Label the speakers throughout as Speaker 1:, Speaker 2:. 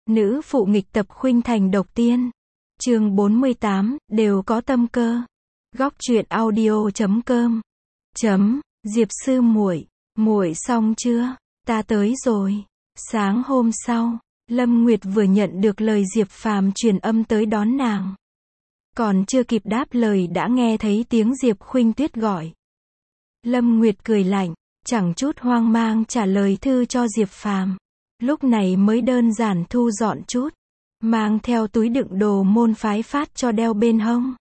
Speaker 1: Nữ phụ nghịch tập khuynh thành độc tiên. Chương 48, đều có tâm cơ. Góc truyện audio.com. Diệp sư muội, muội xong chưa? Ta tới rồi. Sáng hôm sau, Lâm Nguyệt vừa nhận được lời Diệp Phàm truyền âm tới đón nàng. Còn chưa kịp đáp lời đã nghe thấy tiếng Diệp Khuynh Tuyết gọi. Lâm Nguyệt cười lạnh, chẳng chút hoang mang trả lời thư cho Diệp Phàm. Lúc này mới đơn giản thu dọn chút, mang theo túi đựng đồ môn phái phát cho đeo bên hông.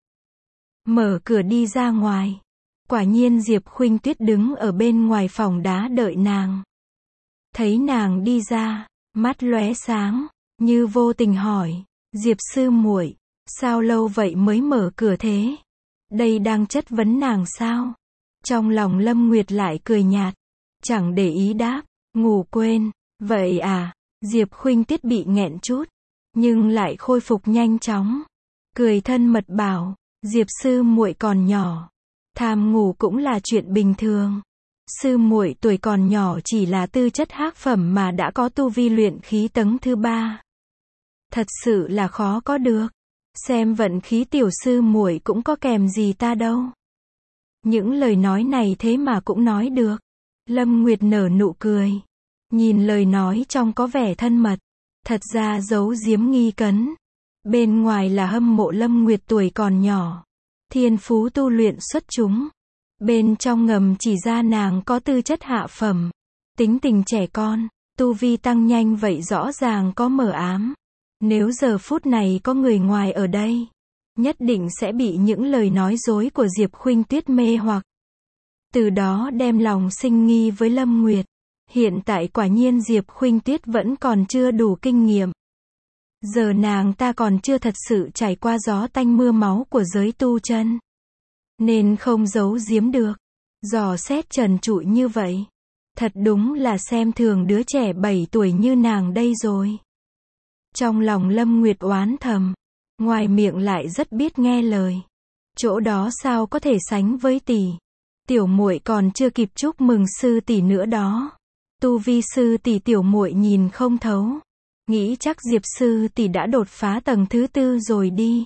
Speaker 1: Mở cửa đi ra ngoài. Quả nhiên Diệp Khuynh Tuyết đứng ở bên ngoài phòng đá đợi nàng. Thấy nàng đi ra, mắt lóe sáng, như vô tình hỏi, Diệp sư muội, sao lâu vậy mới mở cửa thế? Đây đang chất vấn nàng sao? Trong lòng Lâm Nguyệt lại cười nhạt, chẳng để ý đáp, ngủ quên. Vậy à? Diệp Khuynh Tuyết bị nghẹn chút, nhưng lại khôi phục nhanh chóng. Cười thân mật bảo, Diệp sư muội còn nhỏ, tham ngủ cũng là chuyện bình thường. Sư muội tuổi còn nhỏ chỉ là tư chất hác phẩm mà đã có tu vi luyện khí tầng thứ 3. Thật sự là khó có được. Xem vận khí tiểu sư muội cũng có kèm gì ta đâu. Những lời nói này thế mà cũng nói được. Lâm Nguyệt nở nụ cười. Nhìn lời nói trong có vẻ thân mật, thật ra giấu giếm nghi cấn. Bên ngoài là hâm mộ Lâm Nguyệt tuổi còn nhỏ, thiên phú tu luyện xuất chúng. Bên trong ngầm chỉ ra nàng có tư chất hạ phẩm, tính tình trẻ con, tu vi tăng nhanh vậy rõ ràng có mờ ám. Nếu giờ phút này có người ngoài ở đây, nhất định sẽ bị những lời nói dối của Diệp Khuynh Tuyết mê hoặc. Từ đó đem lòng sinh nghi với Lâm Nguyệt. Hiện tại quả nhiên Diệp Khuynh Tuyết vẫn còn chưa đủ kinh nghiệm. Giờ nàng ta còn chưa thật sự trải qua gió tanh mưa máu của giới tu chân, nên không giấu giếm được. Dò xét trần trụi như vậy, thật đúng là xem thường đứa trẻ 7 tuổi như nàng đây rồi. Trong lòng Lâm Nguyệt oán thầm, ngoài miệng lại rất biết nghe lời. Chỗ đó sao có thể sánh với tỷ. Tiểu muội còn chưa kịp chúc mừng sư tỷ nữa đó. Tu vi sư tỷ tiểu muội nhìn không thấu. Nghĩ chắc Diệp sư tỷ đã đột phá tầng thứ 4 rồi đi.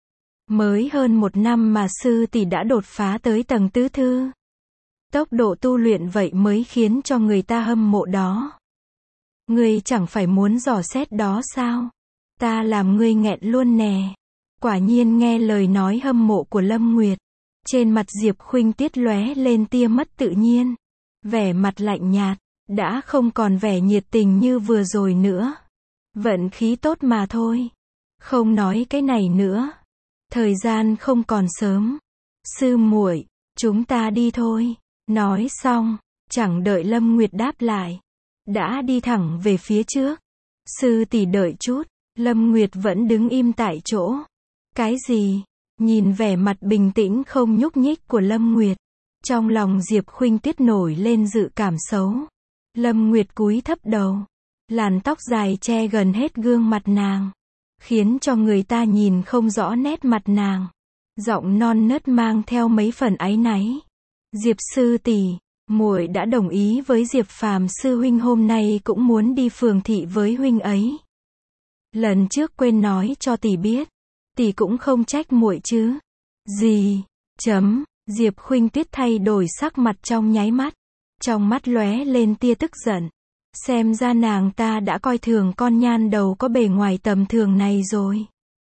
Speaker 1: Mới hơn 1 năm mà sư tỷ đã đột phá tới tầng tứ thư. Tốc độ tu luyện vậy mới khiến cho người ta hâm mộ đó. Ngươi chẳng phải muốn dò xét đó sao? Ta làm ngươi nghẹn luôn nè. Quả nhiên nghe lời nói hâm mộ của Lâm Nguyệt. Trên mặt Diệp Khuynh Tuyết lóe lên tia mất tự nhiên. Vẻ mặt lạnh nhạt, đã không còn vẻ nhiệt tình như vừa rồi nữa. Vận khí tốt mà thôi. Không nói cái này nữa. Thời gian không còn sớm. Sư muội, chúng ta đi thôi. Nói xong, chẳng đợi Lâm Nguyệt đáp lại, đã đi thẳng về phía trước. Sư tỷ đợi chút. Lâm Nguyệt vẫn đứng im tại chỗ. Cái gì? Nhìn vẻ mặt bình tĩnh không nhúc nhích của Lâm Nguyệt, trong lòng Diệp Khuynh Tuyết nổi lên dự cảm xấu. Lâm Nguyệt cúi thấp đầu, làn tóc dài che gần hết gương mặt nàng, khiến cho người ta nhìn không rõ nét mặt nàng. Giọng non nớt mang theo mấy phần áy náy. Diệp sư tỷ, muội đã đồng ý với Diệp Phàm sư huynh hôm nay cũng muốn đi phường thị với huynh ấy. Lần trước quên nói cho tỷ biết, tỷ cũng không trách muội chứ? Gì? Diệp Khuynh Tuyết thay đổi sắc mặt trong nháy mắt, trong mắt lóe lên tia tức giận. Xem ra nàng ta đã coi thường con nhan đầu có bề ngoài tầm thường này rồi.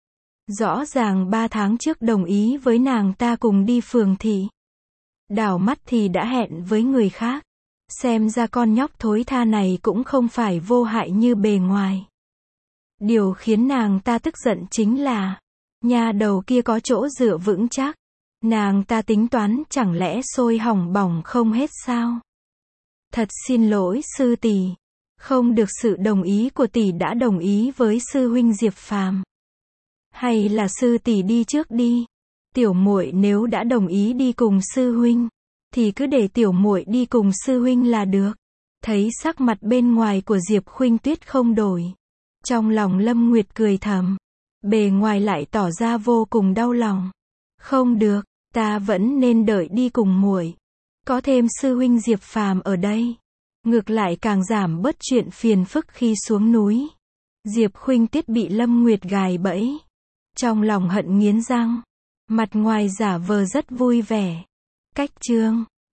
Speaker 1: Rõ ràng 3 tháng trước đồng ý với nàng ta cùng đi phường thị, đảo mắt thì đã hẹn với người khác. Xem ra con nhóc thối tha này cũng không phải vô hại như bề ngoài. Điều khiến nàng ta tức giận chính là, nhà đầu kia có chỗ dựa vững chắc. Nàng ta tính toán chẳng lẽ sôi hỏng bỏng không hết sao? Thật xin lỗi sư tỷ, không được sự đồng ý của tỷ đã đồng ý với sư huynh Diệp Phàm. Hay là sư tỷ đi trước đi. Tiểu muội nếu đã đồng ý đi cùng sư huynh, thì cứ để tiểu muội đi cùng sư huynh là được. Thấy sắc mặt bên ngoài của Diệp Khuynh Tuyết không đổi, trong lòng Lâm Nguyệt cười thầm, bề ngoài lại tỏ ra vô cùng đau lòng. Không được, ta vẫn nên đợi đi cùng muội. Có thêm sư huynh Diệp Phàm ở đây, ngược lại càng giảm bớt chuyện phiền phức khi xuống núi. Diệp Khuynh Tiết bị Lâm Nguyệt gài bẫy. Trong lòng hận nghiến răng. Mặt ngoài giả vờ rất vui vẻ. Cách chương